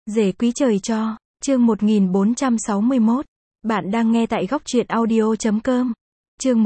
Rể quý trời cho, chương 1461. Bạn đang nghe tại góc truyện audio.com. Chương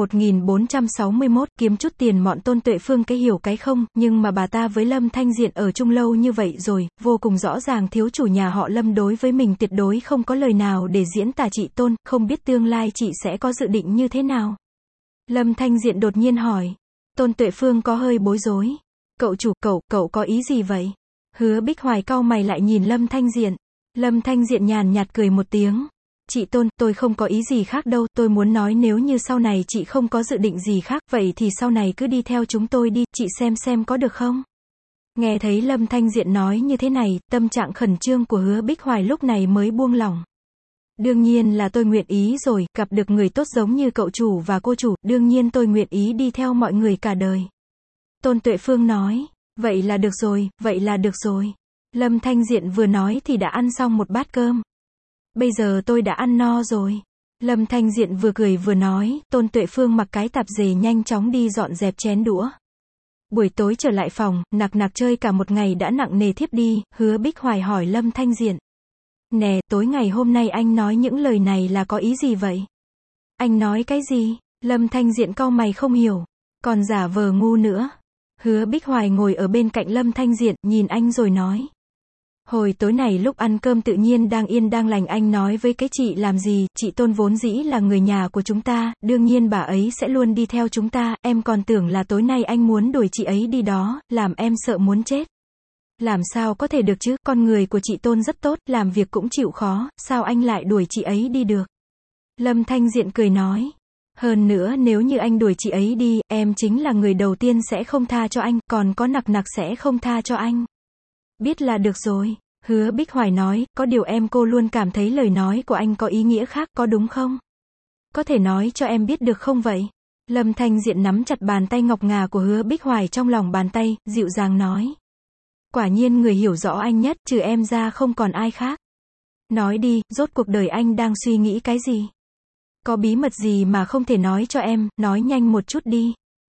1461, kiếm chút tiền mọn Tôn Tuệ Phương cái hiểu cái không, nhưng mà bà ta với Lâm Thanh Diện ở chung lâu như vậy rồi, vô cùng rõ ràng thiếu chủ nhà họ Lâm đối với mình tuyệt đối không có lời nào để diễn tả chị Tôn, không biết tương lai chị sẽ có dự định như thế nào. Lâm Thanh Diện đột nhiên hỏi. Tôn Tuệ Phương có hơi bối rối. Cậu chủ, cậu có ý gì vậy? Hứa Bích Hoài cau mày lại nhìn Lâm Thanh Diện. Lâm Thanh Diện nhàn nhạt cười một tiếng. Chị Tôn, tôi không có ý gì khác đâu, tôi muốn nói nếu như sau này chị không có dự định gì khác, vậy thì sau này cứ đi theo chúng tôi đi, chị xem có được không? Nghe thấy Lâm Thanh Diện nói như thế này, tâm trạng khẩn trương của Hứa Bích Hoài lúc này mới buông lỏng. Đương nhiên là tôi nguyện ý rồi, gặp được người tốt giống như cậu chủ và cô chủ, đương nhiên tôi nguyện ý đi theo mọi người cả đời. Tôn Tuệ Phương nói. Vậy là được rồi, vậy là được rồi. Lâm Thanh Diện vừa nói thì đã ăn xong một bát cơm. Bây giờ tôi đã ăn no rồi. Lâm Thanh Diện vừa cười vừa nói, Tôn Tuệ Phương mặc cái tạp dề nhanh chóng đi dọn dẹp chén đũa. Buổi tối trở lại phòng, nặc chơi cả một ngày đã nặng nề thiếp đi, Hứa Bích Hoài hỏi Lâm Thanh Diện. Nè, tối ngày hôm nay anh nói những lời này là có ý gì vậy? Anh nói cái gì? Lâm Thanh Diện cau mày không hiểu. Còn giả vờ ngu nữa. Hứa Bích Hoài ngồi ở bên cạnh Lâm Thanh Diện, nhìn anh rồi nói. Hồi tối này lúc ăn cơm tự nhiên đang yên đang lành anh nói với cái chị làm gì, chị Tôn vốn dĩ là người nhà của chúng ta, đương nhiên bà ấy sẽ luôn đi theo chúng ta, em còn tưởng là tối nay anh muốn đuổi chị ấy đi đó, làm em sợ muốn chết. Làm sao có thể được chứ, con người của chị Tôn rất tốt, làm việc cũng chịu khó, sao anh lại đuổi chị ấy đi được? Lâm Thanh Diện cười nói. Hơn nữa nếu như anh đuổi chị ấy đi, em chính là người đầu tiên sẽ không tha cho anh, còn có nặc sẽ không tha cho anh. Biết là được rồi. Hứa Bích Hoài nói, có điều cô luôn cảm thấy lời nói của anh có ý nghĩa khác, có đúng không? Có thể nói cho em biết được không vậy? Lâm Thanh Diện nắm chặt bàn tay ngọc ngà của Hứa Bích Hoài trong lòng bàn tay, dịu dàng nói. Quả nhiên người hiểu rõ anh nhất, trừ em ra không còn ai khác. Nói đi, rốt cuộc đời anh đang suy nghĩ cái gì? Có bí mật gì mà không thể nói cho em, nói nhanh một chút đi.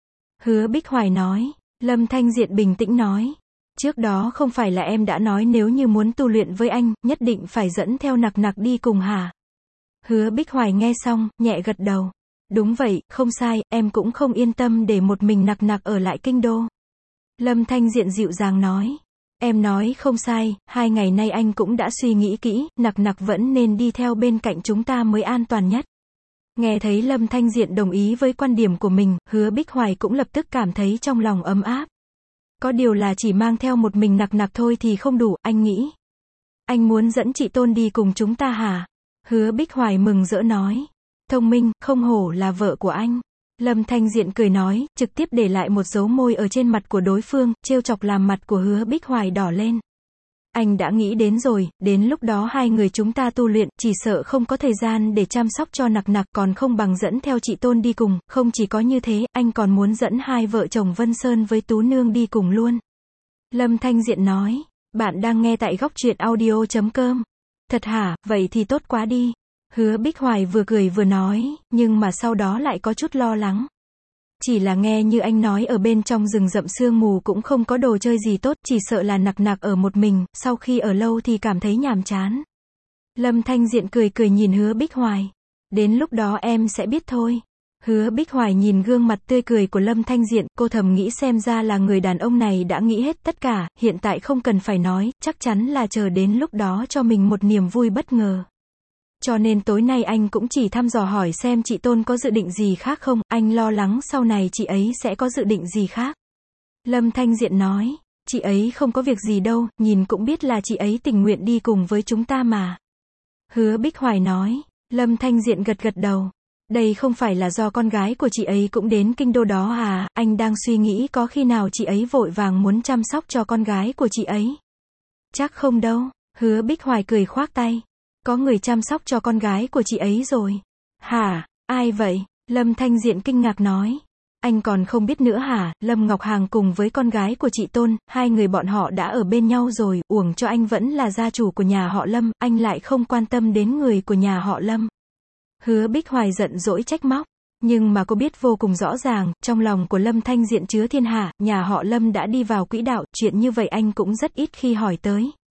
Hứa Bích Hoài nói. Lâm Thanh Diện bình tĩnh nói. Trước đó không phải là em đã nói nếu như muốn tu luyện với anh, nhất định phải dẫn theo nặc đi cùng hả? Hứa Bích Hoài nghe xong, nhẹ gật đầu. Đúng vậy, không sai, em cũng không yên tâm để một mình nặc ở lại kinh đô. Lâm Thanh Diện dịu dàng nói. Em nói không sai, 2 ngày nay anh cũng đã suy nghĩ kỹ, nặc vẫn nên đi theo bên cạnh chúng ta mới an toàn nhất. Nghe thấy Lâm Thanh Diện đồng ý với quan điểm của mình, Hứa Bích Hoài cũng lập tức cảm thấy trong lòng ấm áp. Có điều là chỉ mang theo một mình nặc thôi thì không đủ, anh nghĩ. Anh muốn dẫn chị Tôn đi cùng chúng ta hả? Hứa Bích Hoài mừng rỡ nói. Thông minh, không hổ là vợ của anh. Lâm Thanh Diện cười nói, trực tiếp để lại một dấu môi ở trên mặt của đối phương, trêu chọc làm mặt của Hứa Bích Hoài đỏ lên. Anh đã nghĩ đến rồi, đến lúc đó hai người chúng ta tu luyện, chỉ sợ không có thời gian để chăm sóc cho nặc còn không bằng dẫn theo chị Tôn đi cùng, không chỉ có như thế, anh còn muốn dẫn hai vợ chồng Vân Sơn với Tú Nương đi cùng luôn. Lâm Thanh Diện nói, bạn đang nghe tại góc truyện audio.com. Thật hả, vậy thì tốt quá đi. Hứa Bích Hoài vừa cười vừa nói, nhưng mà sau đó lại có chút lo lắng. Chỉ là nghe như anh nói ở bên trong rừng rậm sương mù cũng không có đồ chơi gì tốt, chỉ sợ là nặc ở một mình, sau khi ở lâu thì cảm thấy nhàm chán. Lâm Thanh Diện cười nhìn Hứa Bích Hoài. Đến lúc đó em sẽ biết thôi. Hứa Bích Hoài nhìn gương mặt tươi cười của Lâm Thanh Diện, cô thầm nghĩ xem ra là người đàn ông này đã nghĩ hết tất cả, hiện tại không cần phải nói, chắc chắn là chờ đến lúc đó cho mình một niềm vui bất ngờ. Cho nên tối nay anh cũng chỉ thăm dò hỏi xem chị Tôn có dự định gì khác không, anh lo lắng sau này chị ấy sẽ có dự định gì khác. Lâm Thanh Diện nói, chị ấy không có việc gì đâu, nhìn cũng biết là chị ấy tình nguyện đi cùng với chúng ta mà. Hứa Bích Hoài nói. Lâm Thanh Diện gật đầu. Đây không phải là do con gái của chị ấy cũng đến kinh đô đó à, anh đang suy nghĩ có khi nào chị ấy vội vàng muốn chăm sóc cho con gái của chị ấy. Chắc không đâu. Hứa Bích Hoài cười khoác tay. Có người chăm sóc cho con gái của chị ấy rồi. Hả, ai vậy? Lâm Thanh Diện kinh ngạc nói. Anh còn không biết nữa hả, Lâm Ngọc Hàng cùng với con gái của chị Tôn, hai người bọn họ đã ở bên nhau rồi, uổng cho anh vẫn là gia chủ của nhà họ Lâm, anh lại không quan tâm đến người của nhà họ Lâm. Hứa Bích Hoài giận dỗi trách móc. Nhưng mà cô biết vô cùng rõ ràng, trong lòng của Lâm Thanh Diện chứa thiên hạ, nhà họ Lâm đã đi vào quỹ đạo, chuyện như vậy anh cũng rất ít khi hỏi tới.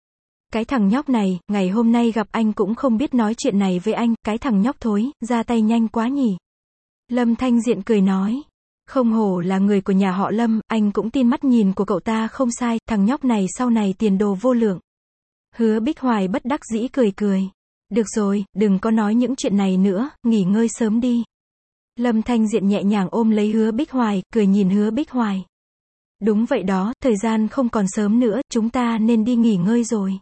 Cái thằng nhóc này, ngày hôm nay gặp anh cũng không biết nói chuyện này với anh, cái thằng nhóc thối, ra tay nhanh quá nhỉ. Lâm Thanh Diện cười nói. Không hổ là người của nhà họ Lâm, anh cũng tin mắt nhìn của cậu ta không sai, thằng nhóc này sau này tiền đồ vô lượng. Hứa Bích Hoài bất đắc dĩ cười cười. Được rồi, đừng có nói những chuyện này nữa, nghỉ ngơi sớm đi. Lâm Thanh Diện nhẹ nhàng ôm lấy Hứa Bích Hoài, cười nhìn Hứa Bích Hoài. Đúng vậy đó, thời gian không còn sớm nữa, chúng ta nên đi nghỉ ngơi rồi.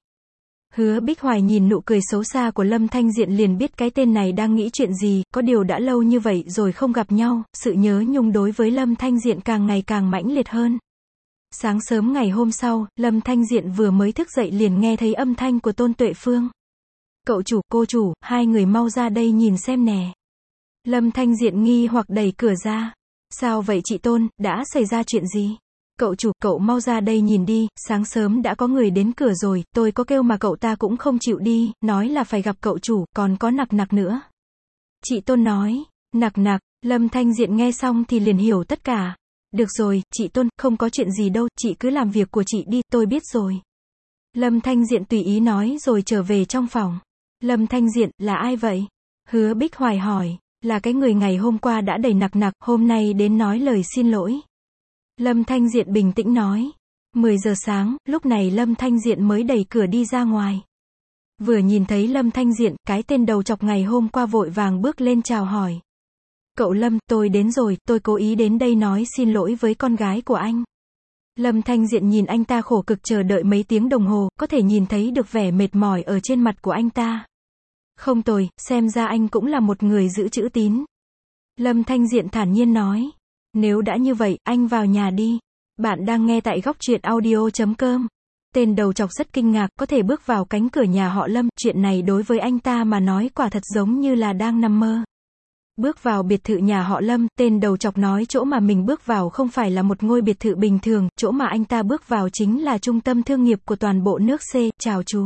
Hứa Bích Hoài nhìn nụ cười xấu xa của Lâm Thanh Diện liền biết cái tên này đang nghĩ chuyện gì, có điều đã lâu như vậy rồi không gặp nhau, sự nhớ nhung đối với Lâm Thanh Diện càng ngày càng mãnh liệt hơn. Sáng sớm ngày hôm sau, Lâm Thanh Diện vừa mới thức dậy liền nghe thấy âm thanh của Tôn Tuệ Phương. Cậu chủ, cô chủ, hai người mau ra đây nhìn xem nè. Lâm Thanh Diện nghi hoặc đẩy cửa ra. Sao vậy chị Tôn, đã xảy ra chuyện gì? Cậu chủ, cậu mau ra đây nhìn đi, sáng sớm đã có người đến cửa rồi, tôi có kêu mà cậu ta cũng không chịu đi, nói là phải gặp cậu chủ, còn có nặc nặc nữa. Chị Tôn nói, nặc nặc, Lâm Thanh Diện nghe xong thì liền hiểu tất cả. Được rồi, chị Tôn, không có chuyện gì đâu, chị cứ làm việc của chị đi, tôi biết rồi. Lâm Thanh Diện tùy ý nói rồi trở về trong phòng. Lâm Thanh Diện, là ai vậy? Hứa Bích Hoài hỏi, là cái người ngày hôm qua đã đẩy nặc nặc, hôm nay đến nói lời xin lỗi. Lâm Thanh Diện bình tĩnh nói. 10 giờ sáng, lúc này Lâm Thanh Diện mới đẩy cửa đi ra ngoài. Vừa nhìn thấy Lâm Thanh Diện, cái tên đầu chọc ngày hôm qua vội vàng bước lên chào hỏi. Cậu Lâm, tôi đến rồi, tôi cố ý đến đây nói xin lỗi với con gái của anh. Lâm Thanh Diện nhìn anh ta khổ cực chờ đợi mấy tiếng đồng hồ, có thể nhìn thấy được vẻ mệt mỏi ở trên mặt của anh ta. Không tồi, xem ra anh cũng là một người giữ chữ tín. Lâm Thanh Diện thản nhiên nói. Nếu đã như vậy, anh vào nhà đi. Bạn đang nghe tại góc truyện audio.com. Tên đầu chọc rất kinh ngạc, có thể bước vào cánh cửa nhà họ Lâm, chuyện này đối với anh ta mà nói quả thật giống như là đang nằm mơ. Bước vào biệt thự nhà họ Lâm, tên đầu chọc nói chỗ mà mình bước vào không phải là một ngôi biệt thự bình thường, chỗ mà anh ta bước vào chính là trung tâm thương nghiệp của toàn bộ nước C, chào chú.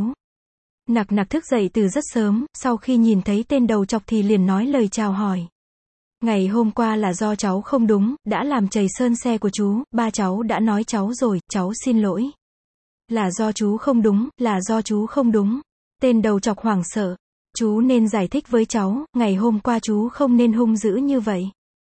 Nặc nặc thức dậy từ rất sớm, sau khi nhìn thấy tên đầu chọc thì liền nói lời chào hỏi. Ngày hôm qua là do cháu không đúng, đã làm trầy sơn xe của chú, ba cháu đã nói cháu rồi, cháu xin lỗi. Là do chú không đúng, là do chú không đúng. Tên đầu chọc hoảng sợ. Chú nên giải thích với cháu, ngày hôm qua chú không nên hung dữ như vậy.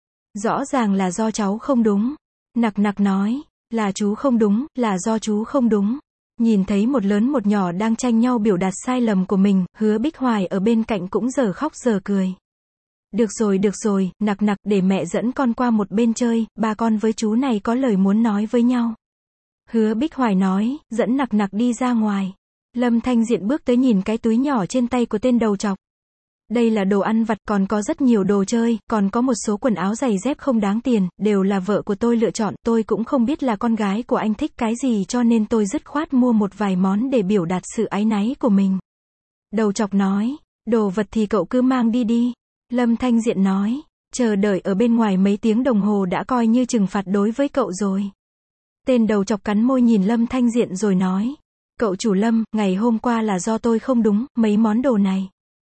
Rõ ràng là do cháu không đúng. Nặc nặc nói, là chú không đúng, là do chú không đúng. Nhìn thấy một lớn một nhỏ đang tranh nhau biểu đạt sai lầm của mình, Hứa Bích Hoài ở bên cạnh cũng giờ khóc giờ cười. Được rồi, nặc nặc, để mẹ dẫn con qua một bên chơi, ba con với chú này có lời muốn nói với nhau. Hứa Bích Hoài nói, dẫn nặc nặc đi ra ngoài. Lâm Thanh Diện bước tới nhìn cái túi nhỏ trên tay của tên đầu chọc. Đây là đồ ăn vặt, còn có rất nhiều đồ chơi, còn có một số quần áo giày dép không đáng tiền, đều là vợ của tôi lựa chọn, tôi cũng không biết là con gái của anh thích cái gì cho nên tôi dứt khoát mua một vài món để biểu đạt sự áy náy của mình. Đầu chọc nói, đồ vật thì cậu cứ mang đi đi. Lâm Thanh Diện nói, chờ đợi ở bên ngoài mấy tiếng đồng hồ đã coi như trừng phạt đối với cậu rồi. Tên đầu chọc cắn môi nhìn Lâm Thanh Diện rồi nói, cậu chủ Lâm, ngày hôm qua là do tôi không đúng, mấy món đồ này.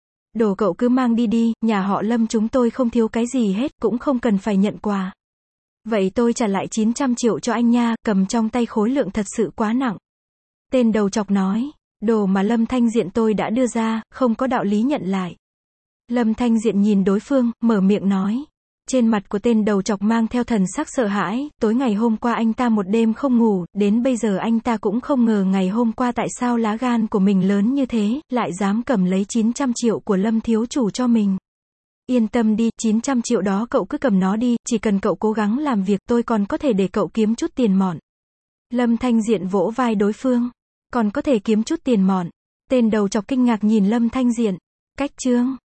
Đồ cậu cứ mang đi đi, nhà họ Lâm chúng tôi không thiếu cái gì hết, cũng không cần phải nhận quà. Vậy tôi trả lại 900 triệu cho anh nha, cầm trong tay khối lượng thật sự quá nặng. Tên đầu chọc nói, đồ mà Lâm Thanh Diện tôi đã đưa ra, không có đạo lý nhận lại. Lâm Thanh Diện nhìn đối phương, mở miệng nói. Trên mặt của tên đầu chọc mang theo thần sắc sợ hãi, tối ngày hôm qua anh ta một đêm không ngủ, đến bây giờ anh ta cũng không ngờ ngày hôm qua tại sao lá gan của mình lớn như thế, lại dám cầm lấy 900 triệu của Lâm thiếu chủ cho mình. Yên tâm đi, 900 triệu đó cậu cứ cầm nó đi, chỉ cần cậu cố gắng làm việc tôi còn có thể để cậu kiếm chút tiền mọn. Lâm Thanh Diện vỗ vai đối phương. Còn có thể kiếm chút tiền mọn. Tên đầu chọc kinh ngạc nhìn Lâm Thanh Diện. Cách chương